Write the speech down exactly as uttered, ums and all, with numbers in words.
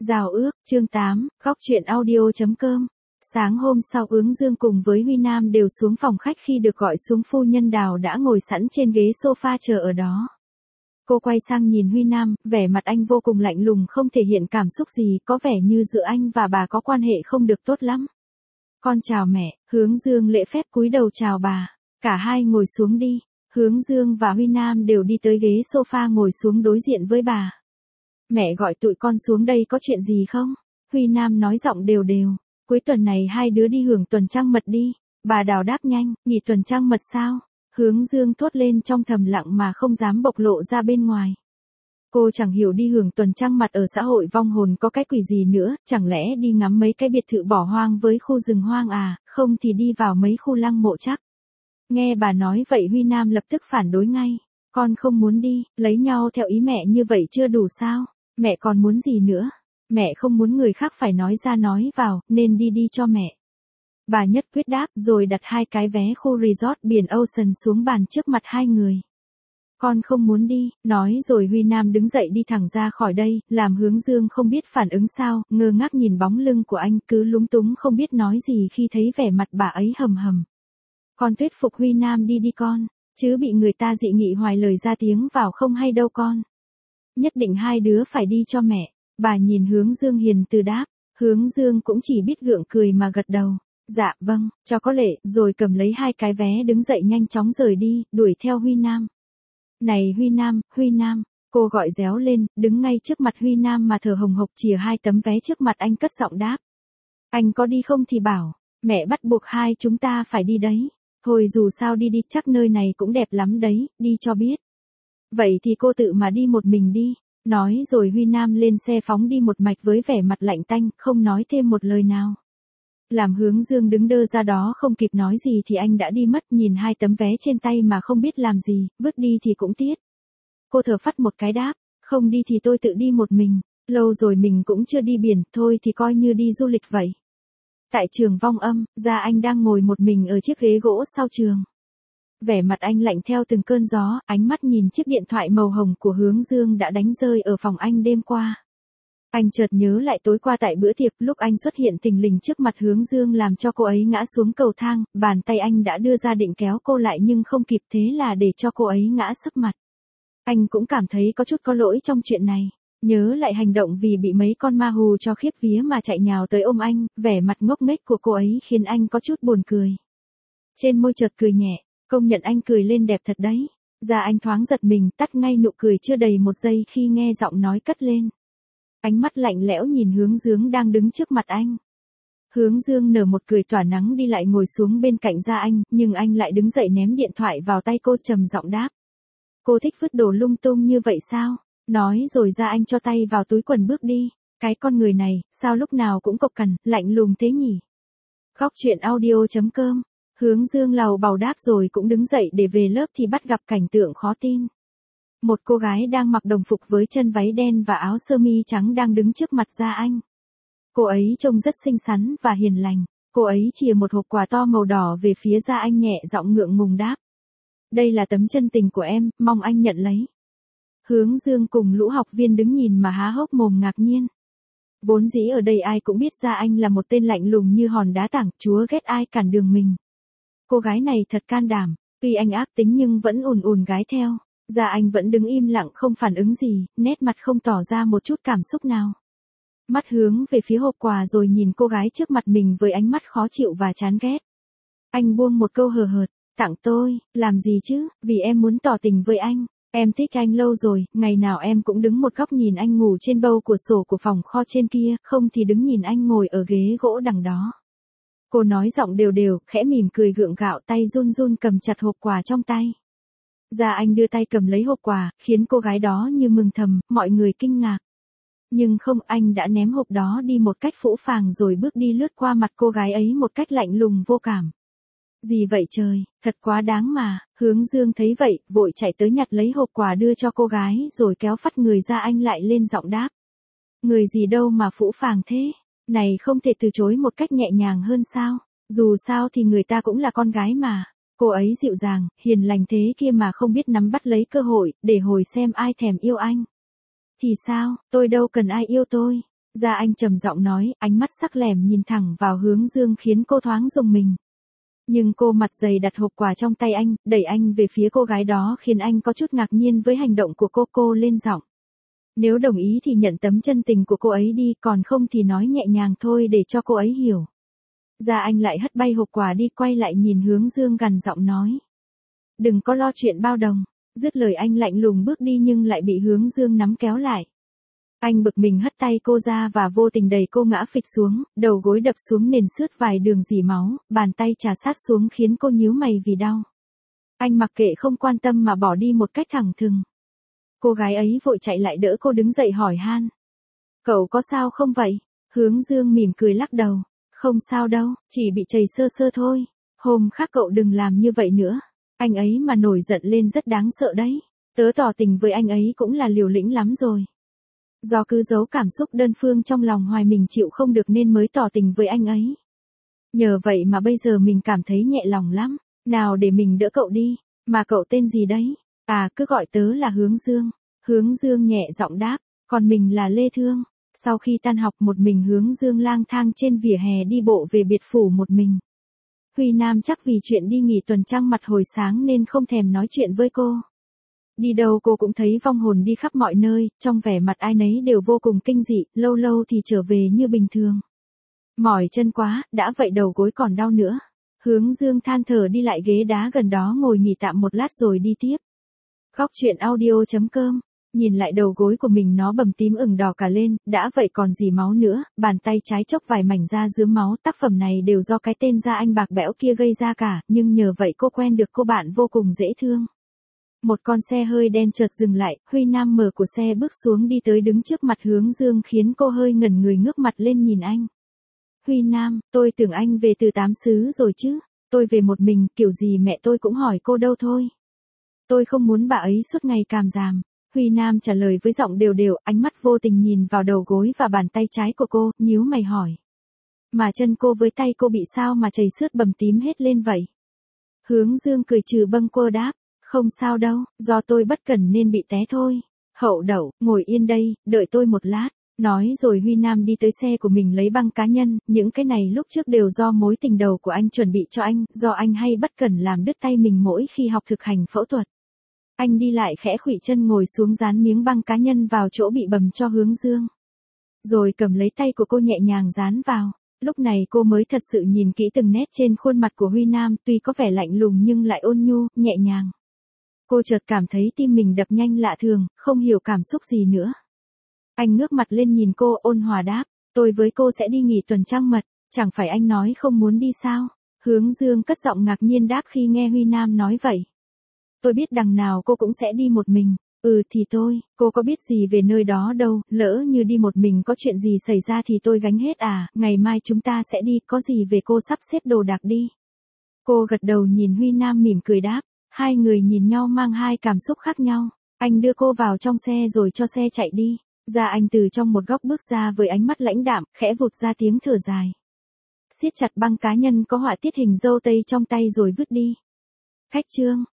Rào ước, chương tám, góc truyện audio.com. Sáng hôm sau Hướng Dương cùng với Huy Nam đều xuống phòng khách khi được gọi xuống phu nhân Đào đã ngồi sẵn trên ghế sofa chờ ở đó. Cô quay sang nhìn Huy Nam, vẻ mặt anh vô cùng lạnh lùng không thể hiện cảm xúc gì, có vẻ như giữa anh và bà có quan hệ không được tốt lắm. Con chào mẹ, Hướng Dương lễ phép cúi đầu chào bà, cả hai ngồi xuống đi. Hướng Dương và Huy Nam đều đi tới ghế sofa ngồi xuống đối diện với bà. Mẹ gọi tụi con xuống đây có chuyện gì không? Huy Nam nói giọng đều đều. Cuối tuần này hai đứa đi hưởng tuần trăng mật đi. Bà Đào đáp nhanh, nghỉ tuần trăng mật sao? Hướng Dương thốt lên trong thầm lặng mà không dám bộc lộ ra bên ngoài. Cô chẳng hiểu đi hưởng tuần trăng mật ở xã hội vong hồn có cái quỷ gì nữa, chẳng lẽ đi ngắm mấy cái biệt thự bỏ hoang với khu rừng hoang à, không thì đi vào mấy khu lăng mộ chắc. Nghe bà nói vậy Huy Nam lập tức phản đối ngay. Con không muốn đi, lấy nhau theo ý mẹ như vậy chưa đủ sao? Mẹ còn muốn gì nữa? Mẹ không muốn người khác phải nói ra nói vào, nên đi đi cho mẹ. Bà nhất quyết đáp rồi đặt hai cái vé khu resort biển Ocean xuống bàn trước mặt hai người. Con không muốn đi, nói rồi Huy Nam đứng dậy đi thẳng ra khỏi đây, làm Hướng Dương không biết phản ứng sao, ngơ ngác nhìn bóng lưng của anh cứ lúng túng không biết nói gì khi thấy vẻ mặt bà ấy hầm hầm. Con thuyết phục Huy Nam đi đi con, chứ bị người ta dị nghị hoài lời ra tiếng vào không hay đâu con. Nhất định hai đứa phải đi cho mẹ. Bà nhìn Hướng Dương hiền từ đáp. Hướng Dương cũng chỉ biết gượng cười mà gật đầu. Dạ vâng, cho có lệ, rồi cầm lấy hai cái vé đứng dậy nhanh chóng rời đi, đuổi theo Huy Nam. Này Huy Nam, Huy Nam, cô gọi réo lên, đứng ngay trước mặt Huy Nam mà thở hồng hộc chìa hai tấm vé trước mặt anh cất giọng đáp. Anh có đi không thì bảo, mẹ bắt buộc hai chúng ta phải đi đấy. Thôi dù sao đi đi chắc nơi này cũng đẹp lắm đấy, đi cho biết. Vậy thì cô tự mà đi một mình đi. Nói rồi Huy Nam lên xe phóng đi một mạch với vẻ mặt lạnh tanh, không nói thêm một lời nào. Làm Hướng Dương đứng đơ ra đó không kịp nói gì thì anh đã đi mất, nhìn hai tấm vé trên tay mà không biết làm gì, vứt đi thì cũng tiếc. Cô thở phắt một cái đáp, không đi thì tôi tự đi một mình, lâu rồi mình cũng chưa đi biển, thôi thì coi như đi du lịch vậy. Tại trường Vong Âm, Gia Anh đang ngồi một mình ở chiếc ghế gỗ sau trường. Vẻ mặt anh lạnh theo từng cơn gió, ánh mắt nhìn chiếc điện thoại màu hồng của Hướng Dương đã đánh rơi ở phòng anh đêm qua. Anh chợt nhớ lại tối qua tại bữa tiệc lúc anh xuất hiện thình lình trước mặt Hướng Dương làm cho cô ấy ngã xuống cầu thang, bàn tay anh đã đưa ra định kéo cô lại nhưng không kịp thế là để cho cô ấy ngã sấp mặt. Anh cũng cảm thấy có chút có lỗi trong chuyện này. Nhớ lại hành động vì bị mấy con ma hù cho khiếp vía mà chạy nhào tới ôm anh, vẻ mặt ngốc nghếch của cô ấy khiến anh có chút buồn cười. Trên môi chợt cười nhẹ, công nhận anh cười lên đẹp thật đấy. Gia Anh thoáng giật mình, tắt ngay nụ cười chưa đầy một giây khi nghe giọng nói cất lên. Ánh mắt lạnh lẽo nhìn Hướng Dương đang đứng trước mặt anh. Hướng Dương nở một cười tỏa nắng đi lại ngồi xuống bên cạnh Gia Anh, nhưng anh lại đứng dậy ném điện thoại vào tay cô trầm giọng đáp. Cô thích vứt đồ lung tung như vậy sao? Nói rồi Gia Anh cho tay vào túi quần bước đi. Cái con người này, sao lúc nào cũng cộc cằn, lạnh lùng thế nhỉ? Góc truyện audio.com. Hướng Dương lầu bầu đáp rồi cũng đứng dậy để về lớp thì bắt gặp cảnh tượng khó tin. Một cô gái đang mặc đồng phục với chân váy đen và áo sơ mi trắng đang đứng trước mặt Gia Anh. Cô ấy trông rất xinh xắn và hiền lành. Cô ấy chìa một hộp quà to màu đỏ về phía Gia Anh nhẹ giọng ngượng ngùng đáp. Đây là tấm chân tình của em, mong anh nhận lấy. Hướng Dương cùng lũ học viên đứng nhìn mà há hốc mồm ngạc nhiên. Vốn dĩ ở đây ai cũng biết Gia Anh là một tên lạnh lùng như hòn đá tảng, chúa ghét ai cản đường mình. Cô gái này thật can đảm, tuy anh ác tính nhưng vẫn ùn ùn gái theo. Gia Anh vẫn đứng im lặng không phản ứng gì, nét mặt không tỏ ra một chút cảm xúc nào. Mắt hướng về phía hộp quà rồi nhìn cô gái trước mặt mình với ánh mắt khó chịu và chán ghét. Anh buông một câu hờ hợt, tặng tôi, làm gì chứ, vì em muốn tỏ tình với anh. Em thích anh lâu rồi, ngày nào em cũng đứng một góc nhìn anh ngủ trên bâu của sổ của phòng kho trên kia, không thì đứng nhìn anh ngồi ở ghế gỗ đằng đó. Cô nói giọng đều đều, khẽ mỉm cười gượng gạo, tay run run cầm chặt hộp quà trong tay. Gia Anh đưa tay cầm lấy hộp quà, khiến cô gái đó như mừng thầm, mọi người kinh ngạc. Nhưng không, anh đã ném hộp đó đi một cách phũ phàng rồi bước đi lướt qua mặt cô gái ấy một cách lạnh lùng vô cảm. Gì vậy trời, thật quá đáng mà. Hướng Dương thấy vậy, vội chạy tới nhặt lấy hộp quà đưa cho cô gái rồi kéo phắt người Gia Anh lại lên giọng đáp. Người gì đâu mà phũ phàng thế, này không thể từ chối một cách nhẹ nhàng hơn sao, dù sao thì người ta cũng là con gái mà. Cô ấy dịu dàng, hiền lành thế kia mà không biết nắm bắt lấy cơ hội, để hồi xem ai thèm yêu anh. Thì sao, tôi đâu cần ai yêu tôi. Gia Anh trầm giọng nói, ánh mắt sắc lẻm nhìn thẳng vào hướng dương khiến cô thoáng rùng mình. Nhưng cô mặt dày đặt hộp quà trong tay anh, đẩy anh về phía cô gái đó khiến anh có chút ngạc nhiên với hành động của cô. Cô lên giọng. Nếu đồng ý thì nhận tấm chân tình của cô ấy đi, còn không thì nói nhẹ nhàng thôi để cho cô ấy hiểu. Gia Anh lại hất bay hộp quà đi, quay lại nhìn hướng dương gằn giọng nói. Đừng có lo chuyện bao đồng. Dứt lời anh lạnh lùng bước đi nhưng lại bị hướng dương nắm kéo lại. Anh bực mình hất tay cô ra và vô tình đẩy cô ngã phịch xuống, đầu gối đập xuống nền sướt vài đường rỉ máu, bàn tay trà sát xuống khiến cô nhíu mày vì đau. Anh mặc kệ không quan tâm mà bỏ đi một cách thẳng thừng. Cô gái ấy vội chạy lại đỡ cô đứng dậy hỏi han. Cậu có sao không vậy? Hướng dương mỉm cười lắc đầu. Không sao đâu, chỉ bị chảy sơ sơ thôi. Hôm khác cậu đừng làm như vậy nữa. Anh ấy mà nổi giận lên rất đáng sợ đấy. Tớ tỏ tình với anh ấy cũng là liều lĩnh lắm rồi. Do cứ giấu cảm xúc đơn phương trong lòng hoài mình chịu không được nên mới tỏ tình với anh ấy. Nhờ vậy mà bây giờ mình cảm thấy nhẹ lòng lắm. Nào để mình đỡ cậu đi. Mà cậu tên gì đấy? À, cứ gọi tớ là Hướng Dương. Hướng Dương nhẹ giọng đáp. Còn mình là Lê Thương. Sau khi tan học một mình Hướng Dương lang thang trên vỉa hè đi bộ về biệt phủ một mình. Huy Nam chắc vì chuyện đi nghỉ tuần trăng mặt hồi sáng nên không thèm nói chuyện với cô. Đi đâu cô cũng thấy vong hồn đi khắp mọi nơi, trong vẻ mặt ai nấy đều vô cùng kinh dị, lâu lâu thì trở về như bình thường. Mỏi chân quá, đã vậy đầu gối còn đau nữa. Hướng Dương than thở đi lại ghế đá gần đó ngồi nghỉ tạm một lát rồi đi tiếp. Góc chuyện audio chấm com. Nhìn lại đầu gối của mình nó bầm tím ửng đỏ cả lên, đã vậy còn gì máu nữa, bàn tay trái chốc vài mảnh da rướm máu, tác phẩm này đều do cái tên Gia Anh bạc bẽo kia gây ra cả, nhưng nhờ vậy cô quen được cô bạn vô cùng dễ thương. Một con xe hơi đen chợt dừng lại, Huy Nam mở của xe bước xuống đi tới đứng trước mặt Hướng Dương khiến cô hơi ngẩn người ngước mặt lên nhìn anh. Huy Nam, tôi tưởng anh về từ tám xứ rồi chứ, tôi về một mình, kiểu gì mẹ tôi cũng hỏi cô đâu thôi. Tôi không muốn bà ấy suốt ngày càm ràm. Huy Nam trả lời với giọng đều đều, ánh mắt vô tình nhìn vào đầu gối và bàn tay trái của cô, nhíu mày hỏi. Mà chân cô với tay cô bị sao mà chảy xước bầm tím hết lên vậy? Hướng Dương cười trừ bâng quơ đáp, không sao đâu, do tôi bất cẩn nên bị té thôi. Hậu đậu, ngồi yên đây, đợi tôi một lát. Nói rồi Huy Nam đi tới xe của mình lấy băng cá nhân, những cái này lúc trước đều do mối tình đầu của anh chuẩn bị cho anh, do anh hay bất cẩn làm đứt tay mình mỗi khi học thực hành phẫu thuật. Anh đi lại khẽ khuỵu chân ngồi xuống dán miếng băng cá nhân vào chỗ bị bầm cho Hướng Dương. Rồi cầm lấy tay của cô nhẹ nhàng dán vào. Lúc này cô mới thật sự nhìn kỹ từng nét trên khuôn mặt của Huy Nam, tuy có vẻ lạnh lùng nhưng lại ôn nhu, nhẹ nhàng. Cô chợt cảm thấy tim mình đập nhanh lạ thường, không hiểu cảm xúc gì nữa. Anh ngước mặt lên nhìn cô ôn hòa đáp, tôi với cô sẽ đi nghỉ tuần trăng mật, chẳng phải anh nói không muốn đi sao? Hướng Dương cất giọng ngạc nhiên đáp khi nghe Huy Nam nói vậy. Tôi biết đằng nào cô cũng sẽ đi một mình. Ừ thì tôi, cô có biết gì về nơi đó đâu, lỡ như đi một mình có chuyện gì xảy ra thì tôi gánh hết à, ngày mai chúng ta sẽ đi, có gì về cô sắp xếp đồ đạc đi. Cô gật đầu nhìn Huy Nam mỉm cười đáp, hai người nhìn nhau mang hai cảm xúc khác nhau. Anh đưa cô vào trong xe rồi cho xe chạy đi. Gia Anh từ trong một góc bước ra với ánh mắt lãnh đạm, khẽ vụt ra tiếng thở dài. Siết chặt băng cá nhân có họa tiết hình dâu tây trong tay rồi vứt đi. Khách trương.